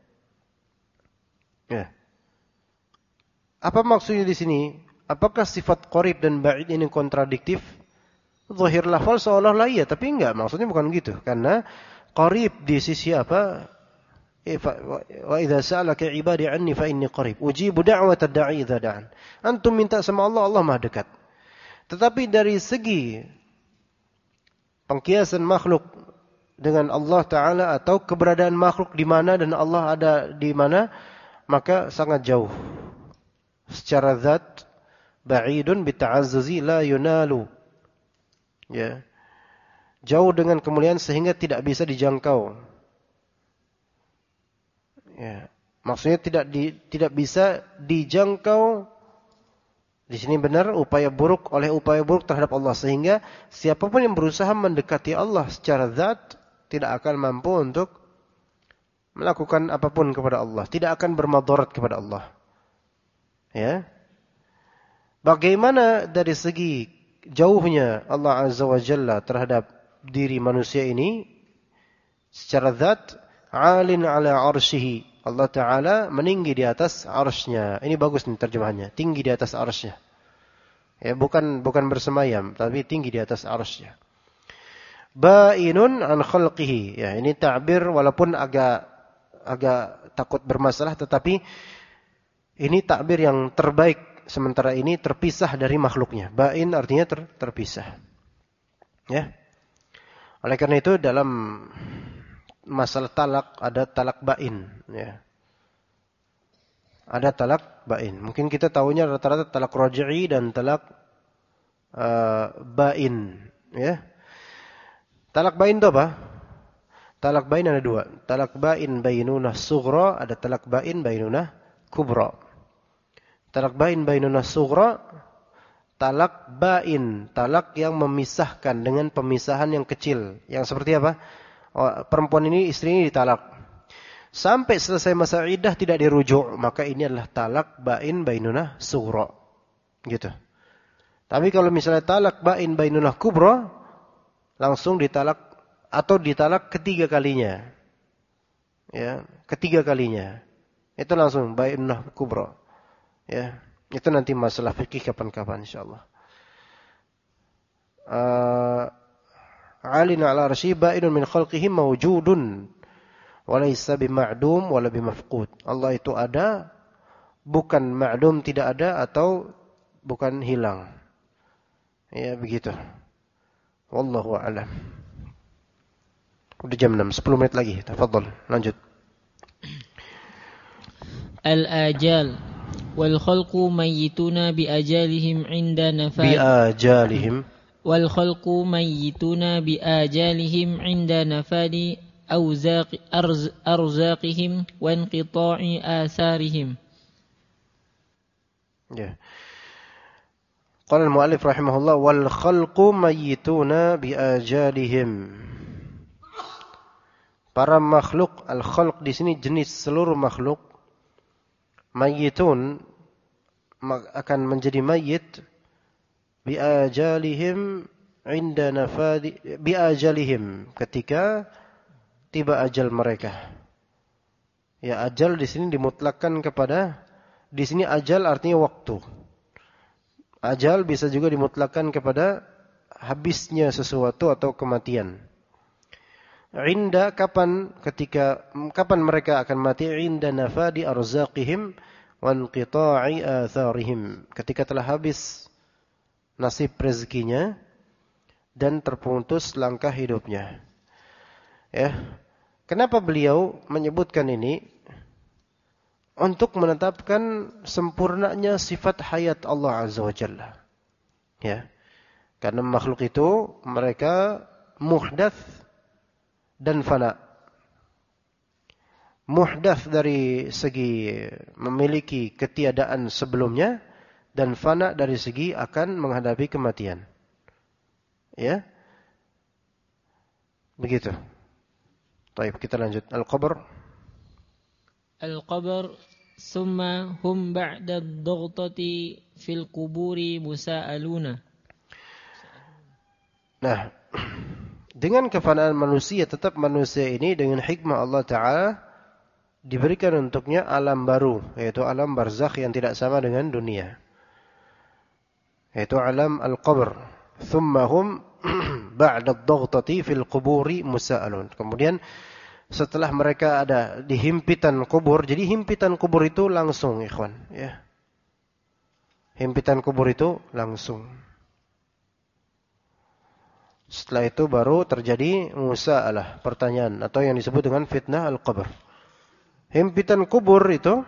Ya. Apa maksudnya di sini? Apakah sifat qarib dan ba'id ini kontradiktif? Zahir lafal seolah-olah iya, tapi enggak. Maksudnya bukan gitu. Karena qarib di sisi apa? Wa idza sa'alaka 'ibadi 'anni fa inni qarib. Ujibu da'watad da'i idza da'an. Antum minta sama Allah, Allah Maha dekat. Tetapi dari segi pengkiasan makhluk dengan Allah Ta'ala atau keberadaan makhluk di mana dan Allah ada di mana, maka sangat jauh. Secara zat, ba'idun bita'azzuzi la yunalu. Ya. Jauh dengan kemuliaan sehingga tidak bisa dijangkau. Ya. Maksudnya tidak bisa dijangkau. Di sini benar upaya buruk terhadap Allah, sehingga siapapun yang berusaha mendekati Allah secara zat tidak akan mampu untuk melakukan apapun kepada Allah, tidak akan bermadarat kepada Allah. Ya. Bagaimana dari segi jauhnya Allah Azza wa Jalla terhadap diri manusia ini secara zat, 'alin 'ala 'arsyihi. Allah Ta'ala meninggi di atas arsy-Nya. Ini bagus nih terjemahannya. Tinggi di atas arsy-Nya. Ya, bukan bersemayam, tapi tinggi di atas arsy-Nya. Ba'inun an khalqihi. Ya, ini ta'bir walaupun agak takut bermasalah, tetapi ini ta'bir yang terbaik, sementara ini terpisah dari makhluknya. Ba'in artinya terpisah. Ya. Oleh karena itu dalam masalah talak ada talak ba'in, ya. Ada talak ba'in. Mungkin kita tahunya rata-rata talak raj'i dan talak ba'in, ya. Talak ba'in itu apa? Talak ba'in ada dua. Talak ba'in bainunah sughra, ada talak ba'in bainunah kubra. Talak ba'in bainunah sughra, talak ba'in, talak yang memisahkan dengan pemisahan yang kecil. Yang seperti apa? Perempuan ini, istri ini ditalak. Sampai selesai masa iddah tidak dirujuk, maka ini adalah talak ba'in bainunah sughra. Gitu. Tapi kalau misalnya talak ba'in bainunah kubra, langsung ditalak atau ditalak ketiga kalinya. Ya, ketiga kalinya. Itu langsung bainunah kubra. Ya, itu nanti masalah fikih kapan-kapan insyaallah. 'alina 'ala arsy ba'inun min khalqihi mawjudun wa laysa bima'dum wala bimafqud. Allah itu ada, bukan ma'dum tidak ada atau bukan hilang. Ya begitu. Wallahu a'lam. Udah jam 6, 10 menit lagi. Tafadhal, lanjut. Al-ajal wal khalqu mayyituna bi ajalihim 'inda nafad. Bi ajalihim. والخلق ميتون بآجالهم عند نفاد أرزاقهم وانقطاع آثارهم. قال المؤلف رحمه الله والخلق ميتون بآجالهم. Para makhluk, al-khalq di sini jenis seluruh makhluk, mayyitun akan menjadi mayyit biajalihim inda nafadi biajalihim, ketika tiba ajal mereka. Ya, ajal di sini dimutlakkan kepada, di sini ajal artinya waktu. Ajal bisa juga dimutlakkan kepada habisnya sesuatu atau kematian. Inda kapan mereka akan mati? Inda nafadi arzaqihim wa inqita'i atharihim, ketika telah habis nasib rezekinya dan terputus langkah hidupnya. Ya. Kenapa beliau menyebutkan ini? untuk menetapkan sempurnanya sifat hayat Allah Azza wa Jalla. Ya. Karena makhluk itu mereka muhdats dan fana. Muhdats dari segi memiliki ketiadaan sebelumnya dan fana dari segi akan menghadapi kematian. Ya. Begitu. Baik, kita lanjut. Al-qabr. Al-qabr summa hum ba'da ad-daghtati fil quburi musa'aluna. Nah, dengan kefanaan manusia, tetap manusia ini dengan hikmah Allah Ta'ala diberikan untuknya alam baru, yaitu alam barzakh yang tidak sama dengan dunia, yaitu alam al-qabr. Thumma hum ba'da ad-daghtati fil quburi musa'alun. Kemudian setelah mereka ada di himpitan kubur, jadi himpitan kubur itu langsung, ikhwan, ya. Himpitan kubur itu langsung. Setelah itu baru terjadi musa'alah, pertanyaan atau yang disebut dengan fitnah al-qabr. Himpitan kubur itu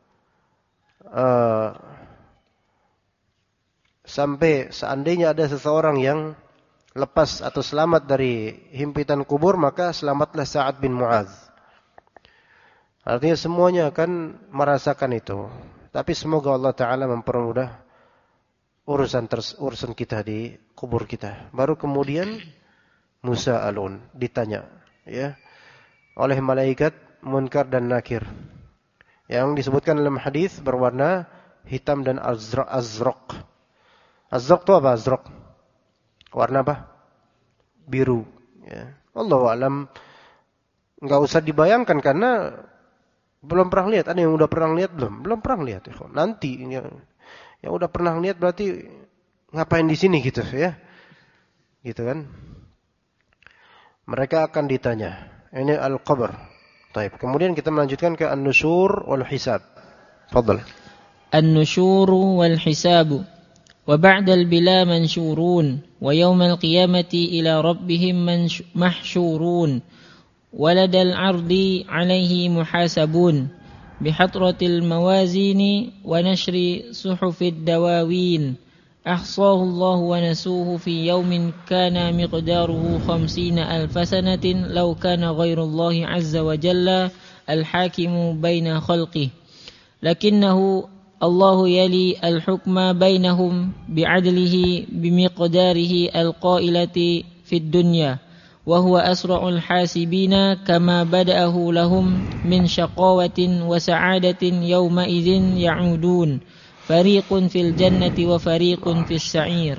sampai seandainya ada seseorang yang lepas atau selamat dari himpitan kubur, maka selamatlah Sa'ad bin Mu'adz. Artinya semuanya akan merasakan itu. Tapi semoga Allah Ta'ala mempermudah urusan kita di kubur kita. Baru kemudian musa'alun, ditanya, ya, oleh malaikat Munkar dan Nakir, yang disebutkan dalam hadis berwarna hitam dan azraq. Azraq itu apa? Azraq warna apa? Biru, ya. Allahu a'lam. Enggak usah dibayangkan karena belum pernah lihat. Ada yang udah pernah lihat belum? Belum pernah lihat, ya. Nanti yang udah pernah lihat berarti ngapain di sini gitu, ya. Gitu kan? Mereka akan ditanya. Ini al-qabr. Baik, kemudian kita melanjutkan ke an-nusyur wal hisab. Fadhal. An-nusyur wal hisab. Wa ba'da al-bila mansyurun wa yawm al-qiyamati ila rabbihim mahsyurun. Walad al-ardi 'alaihi muhasabun. بحطرة الموازين ونشر صحف الدواوين أحصاه الله ونسوه في يوم كان مقداره 50,000 سنة لو كان غير الله عز وجل الحاكم بين خلقه لكنه الله يلي الحكم بينهم بعدله بمقداره القائلة في الدنيا وهو أسرع الحاسبين كما بدأه لهم من شقاوة وسعادة يومئذ يعودون فريق في الجنة وفريق في السعير.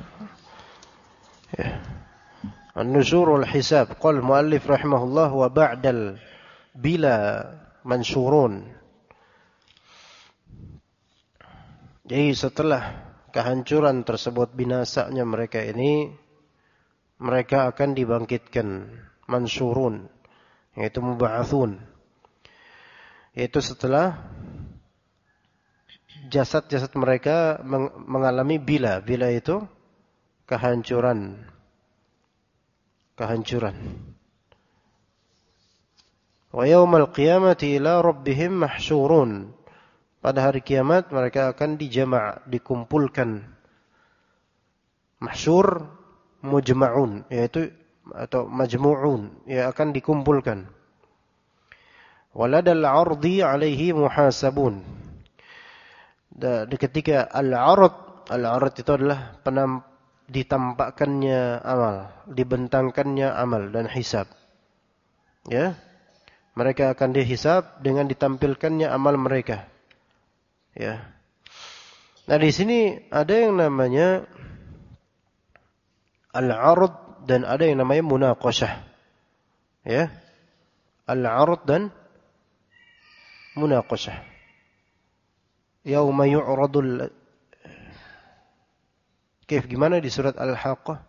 النشور والحساب. قال المؤلف رحمه الله وبعد البلا منشورون. Jadi setelah kehancuran tersebut, binasanya mereka ini, mereka akan dibangkitkan, mansyurun, yaitu mub'atsun, yaitu setelah jasad-jasad mereka mengalami bila itu kehancuran. Wa yaumal qiyamati ila rabbihim mahsyurun. Pada hari kiamat mereka akan dijama', dikumpulkan. Mahsyur mujma'un, yaitu atau majmu'un, ya, akan dikumpulkan. Waladal ardi 'alaihi muhasabun. Dan ketika al-'arad itu adalah ditampakkannya amal, dibentangkannya amal dan hisab. Ya. Mereka akan dihisab dengan ditampilkannya amal mereka. Ya. Nah, di sini ada yang namanya al-'arad dan ada yang namanya munaqashah. Ya. Al-'arad dan munaqashah. Yauma yu'radul gimana di surat Al-Haqqah?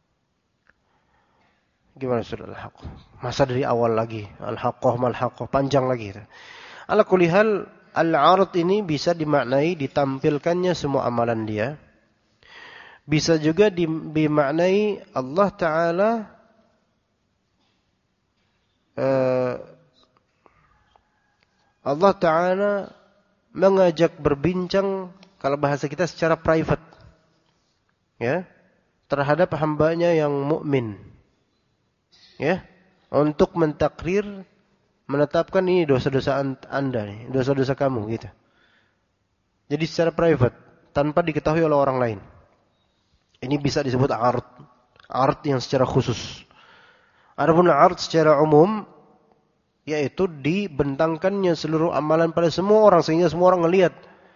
Gimana surat Al-Haqqah? Masa dari awal lagi. Al-Haqqah mal-Haqqah, panjang lagi. Ala kulli hal, al-'arad ini bisa dimaknai ditampilkannya semua amalan dia. Bisa juga dimaknai Allah Ta'ala mengajak berbincang, kalau bahasa kita secara private, ya, terhadap hambanya yang mukmin, ya, untuk mentakrir, menetapkan ini dosa-dosa anda nih, dosa-dosa kamu, gitu. Jadi secara private, tanpa diketahui oleh orang lain. Ini bisa disebut art yang secara khusus. Adapun art secara umum, yaitu dibentangkannya seluruh amalan pada semua orang sehingga semua orang ngelihat.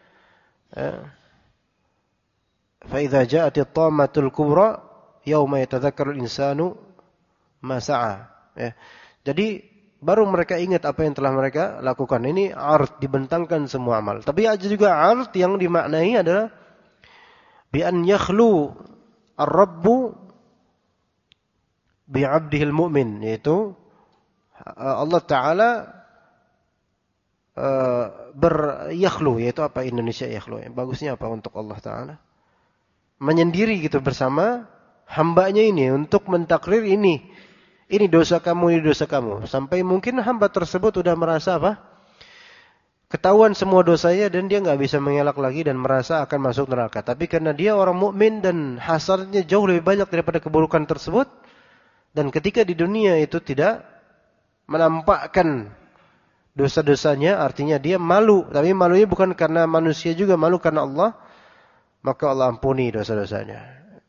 Fa idza ja'atit tammatul kubra yauma yatadzakkarul insanu ma sa'a. Jadi baru mereka ingat apa yang telah mereka lakukan. Ini art, dibentangkan semua amal. Tapi ada juga art yang dimaknai adalah bi an yakhlu ar-rabbu bi 'abdihil mu'min, yaitu Allah Ta'ala beryakhlu, yaitu apa Indonesia yakhlu? Bagusnya apa untuk Allah Ta'ala? Menyendiri gitu bersama hambanya ini untuk mentakrir ini dosa kamu, ini dosa kamu. Sampai mungkin hamba tersebut sudah merasa apa? Ketahuan semua dosanya dan dia nggak bisa mengelak lagi dan merasa akan masuk neraka. Tapi karena dia orang mukmin dan hasanatnya jauh lebih banyak daripada keburukan tersebut, dan ketika di dunia itu tidak menampakkan dosa-dosanya, artinya dia malu. Tapi malunya bukan karena manusia juga, malu karena Allah. Maka Allah ampuni dosa-dosanya.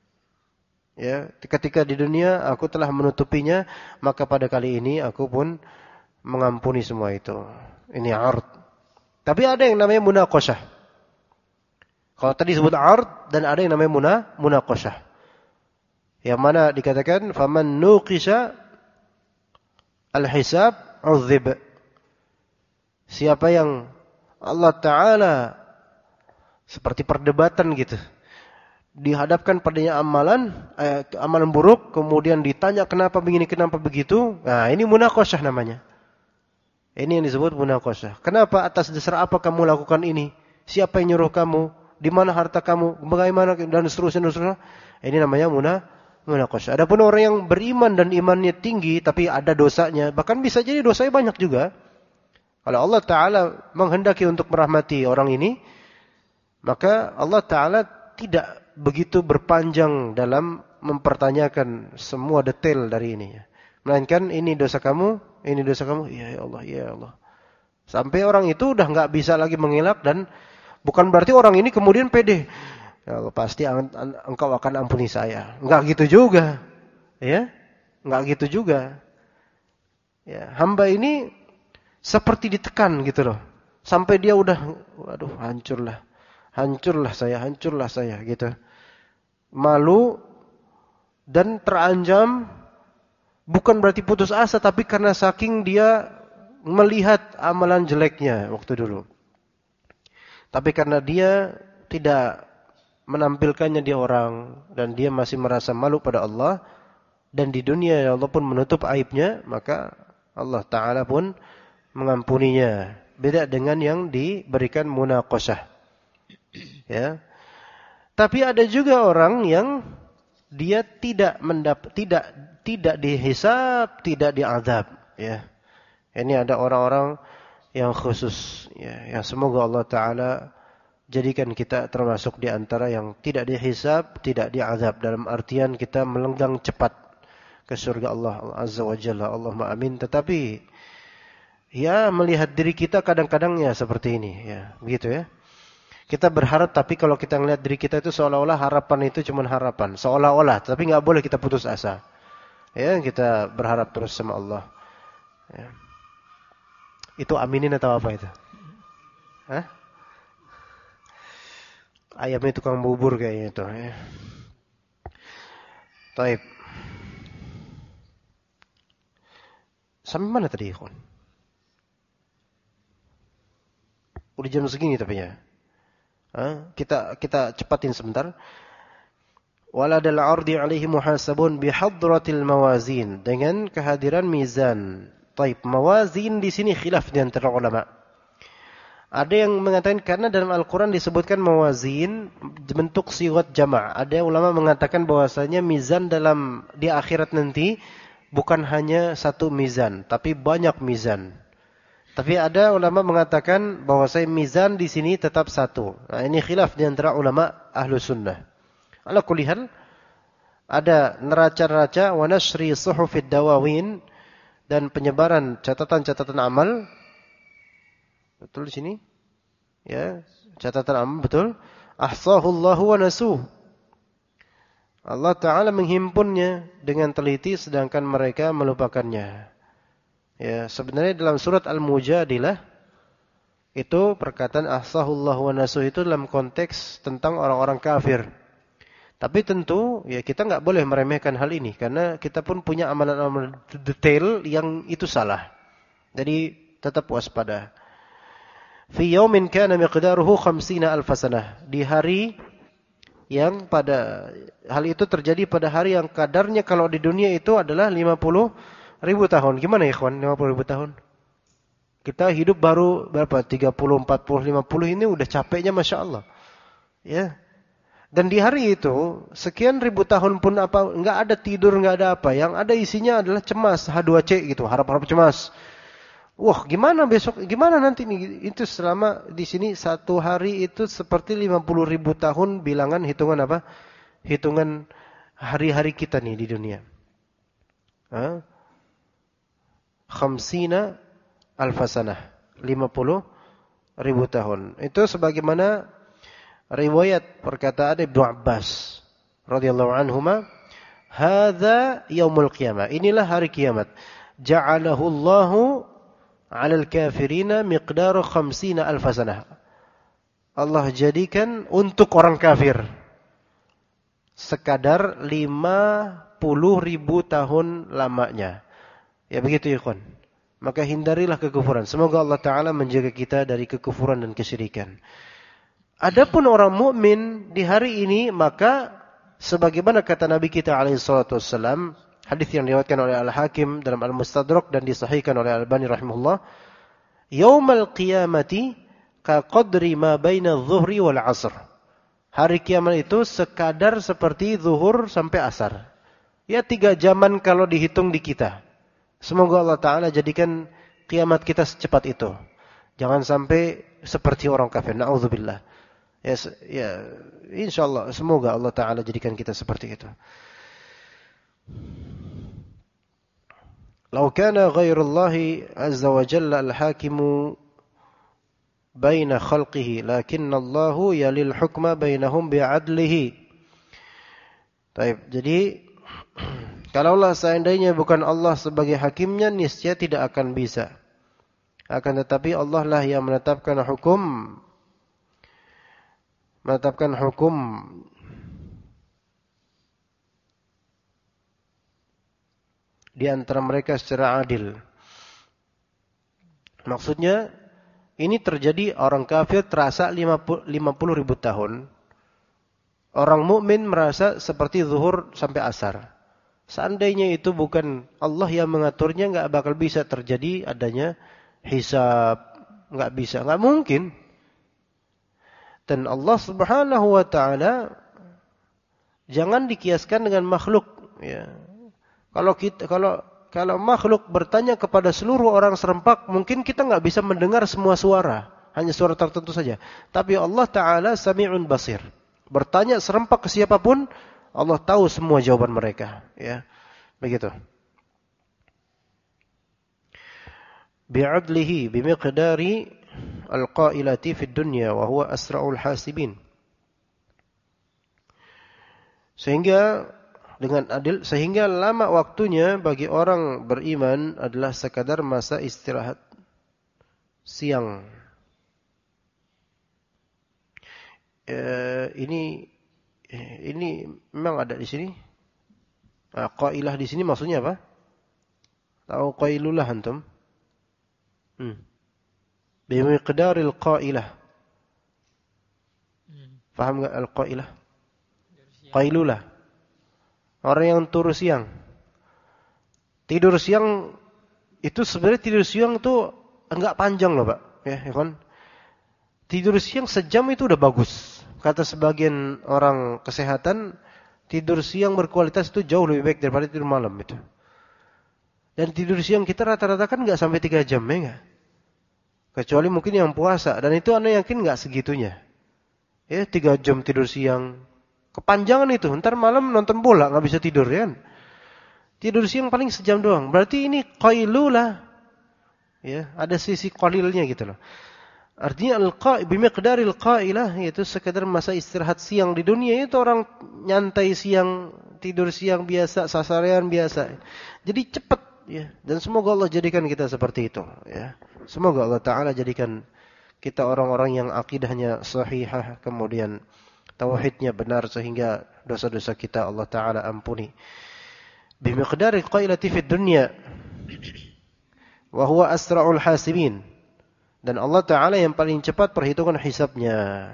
Ya, ketika di dunia aku telah menutupinya, maka pada kali ini aku pun mengampuni semua itu. Ini ard. Tapi ada yang namanya munaqashah. Kalau tadi disebut ard, dan ada yang namanya munaqashah. Yang mana dikatakan faman nuqisha al-hisab uzib. Siapa yang Allah Ta'ala seperti perdebatan gitu, dihadapkan padanya amalan buruk, kemudian ditanya kenapa begini, kenapa begitu. Nah, ini munaqashah namanya. Ini yang disebut munaqashah. Kenapa, atas dasar apa kamu lakukan ini? Siapa yang nyuruh kamu? Di mana harta kamu? Bagaimana? Dan seterusnya. Ini namanya munaqashah. Adapun orang yang beriman dan imannya tinggi tapi ada dosanya, bahkan bisa jadi dosanya banyak juga. Kalau Allah Ta'ala menghendaki untuk merahmati orang ini, maka Allah Ta'ala tidak begitu berpanjang dalam mempertanyakan semua detail dari ini. Melainkan ini dosa kamu, ini dosa kamu. Ya Allah, ya Allah. Sampai orang itu udah nggak bisa lagi mengelak, dan bukan berarti orang ini kemudian pede. Ya Allah, pasti engkau akan ampuni saya. Enggak gitu juga. Ya? Enggak gitu juga. Ya, hamba ini seperti ditekan gitu loh. Sampai dia udah, waduh, hancurlah saya gitu. Malu dan terancam, bukan berarti putus asa, tapi karena saking dia melihat amalan jeleknya waktu dulu. Tapi karena dia tidak menampilkannya di orang, dan dia masih merasa malu pada Allah, dan di dunia Allah pun menutup aibnya, maka Allah Ta'ala pun mengampuninya. Beda dengan yang diberikan munaqashah. Ya. Tapi ada juga orang yang dia tidak dihisab, tidak diazab, ya. Ini ada orang-orang yang khusus, ya, yang semoga Allah Ta'ala jadikan kita termasuk di antara yang tidak dihisab, tidak diazab, dalam artian kita melenggang cepat ke surga Allah Azza wa Jalla. Allahumma amin. Tetapi ya, melihat diri kita kadang-kadang ya seperti ini, ya, begitu ya. Kita berharap, tapi kalau kita melihat diri kita itu seolah-olah harapan itu cuma harapan, seolah-olah, tapi nggak boleh kita putus asa. Ya, kita berharap terus sama Allah. Ya. Itu aminin atau apa itu? Hah? Ayamnya tukang bubur kayaknya itu. Ya. Taib. Sampai mana tadi, ikhwan? Udah jam segini tapi ya. Kita cepatin sebentar. Waladal ardi alaihi muhasabun bihadratil mawazin, dengan kehadiran mizan. Taib, mawazin di sini khilaf di antara ulama. Ada yang mengatakan karena dalam Al-Qur'an disebutkan mawazin bentuk sigat jama'. Ada ulama mengatakan bahwasanya mizan di akhirat nanti bukan hanya satu mizan, tapi banyak mizan. Tapi ada ulama mengatakan bahwa mizan di sini tetap satu. Nah, ini khilaf di antara ulama ahlu sunnah. Ala kulli hal, ada neraca-neraca wa nashri suhufid dawawin dan penyebaran catatan-catatan amal. Betul di sini? Ya, catatan amal betul. Ahsahullahu wa nasuh. Allah Ta'ala menghimpunnya dengan teliti sedangkan mereka melupakannya. Ya, sebenarnya dalam surat Al-Mujadilah itu perkataan ahsahullahu wa nasuh itu dalam konteks tentang orang-orang kafir. Tapi tentu ya kita enggak boleh meremehkan hal ini karena kita pun punya amalan-amalan detail yang itu salah. Jadi tetap waspada. Fi yaumin kana miqdaruhu 50,000 sanah. Di hari yang pada hal itu terjadi pada hari yang kadarnya kalau di dunia itu adalah 50,000 tahun. Gimana ya ikhwan 50,000 tahun? Kita hidup baru berapa? 30, 40, 50 ini udah capeknya Masya Allah. Ya. Dan di hari itu sekian ribu tahun pun apa enggak ada tidur, enggak ada apa. Yang ada isinya adalah cemas, H2C gitu, harap-harap cemas. Wah, gimana besok? Gimana nanti nih? Itu selama di sini satu hari itu seperti 50,000 tahun bilangan hitungan apa? Hitungan hari-hari kita nih di dunia. 50,000 sanah, 50,000 tahun. Itu sebagaimana riwayat perkataan Ibnu Abbas radhiyallahu anhuma, "Hadza yaumul qiyamah." Inilah hari kiamat. Ja'alahu Allahu 'alal kafirina miqdaru 50,000 sanah. Allah jadikan untuk orang kafir sekadar 50,000 tahun lamanya. Ya begitu ya kawan. Maka hindarilah kekufuran. Semoga Allah Ta'ala menjaga kita dari kekufuran dan kesyirikan. Adapun orang mukmin di hari ini, maka sebagaimana kata Nabi kita alaihi salatu wassalam, hadis yang diriwayatkan oleh Al-Hakim dalam Al-Mustadrak dan disahihkan oleh Al-Albani rahimahullah, "Yaumal qiyamati ka qadri ma baina adh-dhuhri wal 'ashr." Hari kiamat itu sekadar seperti zuhur sampai asar. Ya 3 jaman kalau dihitung di kita. Semoga Allah Ta'ala jadikan kiamat kita secepat itu. Jangan sampai seperti orang kafir. Na'udzubillah. Ya, insyaallah semoga Allah Ta'ala jadikan kita seperti itu. Lau kana ghairullahi azza wa jalla al-hakimu baina khalqihi lakinna Allahu yalil hukma bainahum bi'adlihi. Baik, jadi kalaulah seandainya bukan Allah sebagai hakimnya, niscaya tidak akan bisa. Akan tetapi Allah lah yang menetapkan hukum di antara mereka secara adil. Maksudnya ini terjadi orang kafir terasa 50,000 tahun. Orang mukmin merasa seperti zuhur sampai asar. Seandainya itu bukan Allah yang mengaturnya, enggak bakal bisa terjadi adanya hisab, enggak bisa, enggak mungkin. Dan Allah Subhanahu wa Ta'ala jangan dikiaskan dengan makhluk, ya. Kalau makhluk bertanya kepada seluruh orang serempak, mungkin kita enggak bisa mendengar semua suara, hanya suara tertentu saja. Tapi Allah Ta'ala Sami'un Basir. Bertanya serempak ke siapapun, Allah tahu semua jawaban mereka, ya. Begitu. Bi'adlihi bimiqdari al-qailati fid dunya wa huwa asra'ul hasibin. Sehingga dengan adil, sehingga lama waktunya bagi orang beriman adalah sekadar masa istirahat siang. Ini memang ada di sini. Qailah di sini maksudnya apa? Tahu qailulah antum? Bimiqdaril qailah. Paham enggak al-qailah? Qailulah. Orang yang tidur siang. Tidur siang itu sebenarnya tidur siang itu enggak panjang loh, Pak. Ya kan? Tidur siang sejam itu udah bagus. Kata sebagian orang kesehatan, tidur siang berkualitas itu jauh lebih baik daripada tidur malam itu. Dan tidur siang kita rata-rata kan enggak sampai 3 jam, ya enggak? Kecuali mungkin yang puasa. Dan itu ana yakin nggak segitunya. Ya, 3 jam tidur siang. Kepanjangan itu. Ntar malam nonton bola nggak bisa tidur ya kan. Tidur siang paling sejam doang. Berarti ini qailulah. Ya, ada sisi qalilnya gitu loh. Artinya bimiqdaril qailah, yaitu sekedar masa istirahat siang di dunia itu orang nyantai siang, tidur siang biasa, sasarean biasa. Jadi cepat ya. Dan semoga Allah jadikan kita seperti itu ya. Semoga Allah Ta'ala jadikan kita orang-orang yang akidahnya sahihah, kemudian tauhidnya benar sehingga dosa-dosa kita Allah Ta'ala ampuni. Bimiqdaril qailati fid dunya wa huwa asra'ul hasibin. Dan Allah Ta'ala yang paling cepat perhitungan hisabnya.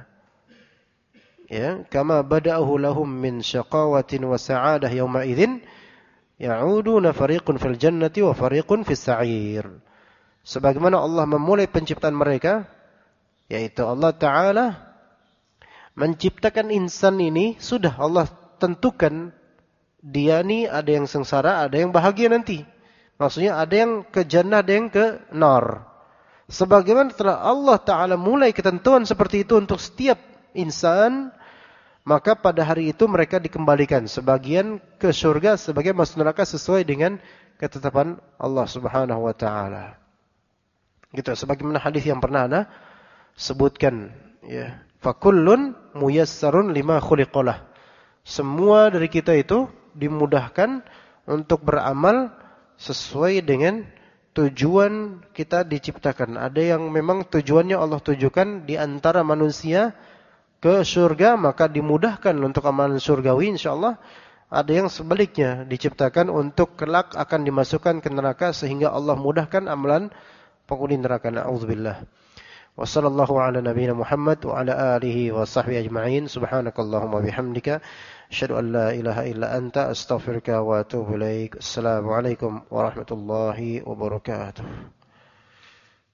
Ya, kama bada'ahu lahum min syaqawatin wa sa'adah yawma idzin ya'uduna fariqun fil jannati wa fariqun fis sa'ir. Sebagaimana Allah memulai penciptaan mereka, yaitu Allah Ta'ala menciptakan insan ini, sudah Allah tentukan dia ini ada yang sengsara, ada yang bahagia nanti. Maksudnya ada yang ke jannah, ada yang ke nar. Sebagaimana telah Allah Ta'ala mulai ketentuan seperti itu untuk setiap insan, maka pada hari itu mereka dikembalikan. Sebagian ke surga, sebagian masuk neraka sesuai dengan ketetapan Allah Subhanahu wa Ta'ala. Gitu, sebagaimana hadis yang pernah ana sebutkan, ya. Fakullun muyassarun lima khuliqalah. Semua dari kita itu dimudahkan untuk beramal sesuai dengan tujuan kita diciptakan. Ada yang memang tujuannya Allah tujukan di antara manusia ke surga, maka dimudahkan untuk amalan surgawi insyaallah. Ada yang sebaliknya, diciptakan untuk kelak akan dimasukkan ke neraka sehingga Allah mudahkan amalan penghuni neraka. Na'udzubillah. Wa sallallahu ala nabiyyina Muhammad wa ala alihi wa sahbihi ajma'in. Subhanakallahumma bihamdika asyhadu an la ilaha illa anta astaghfiruka wa atubu ilaik. Assalamualaikum warahmatullahi wabarakatuh.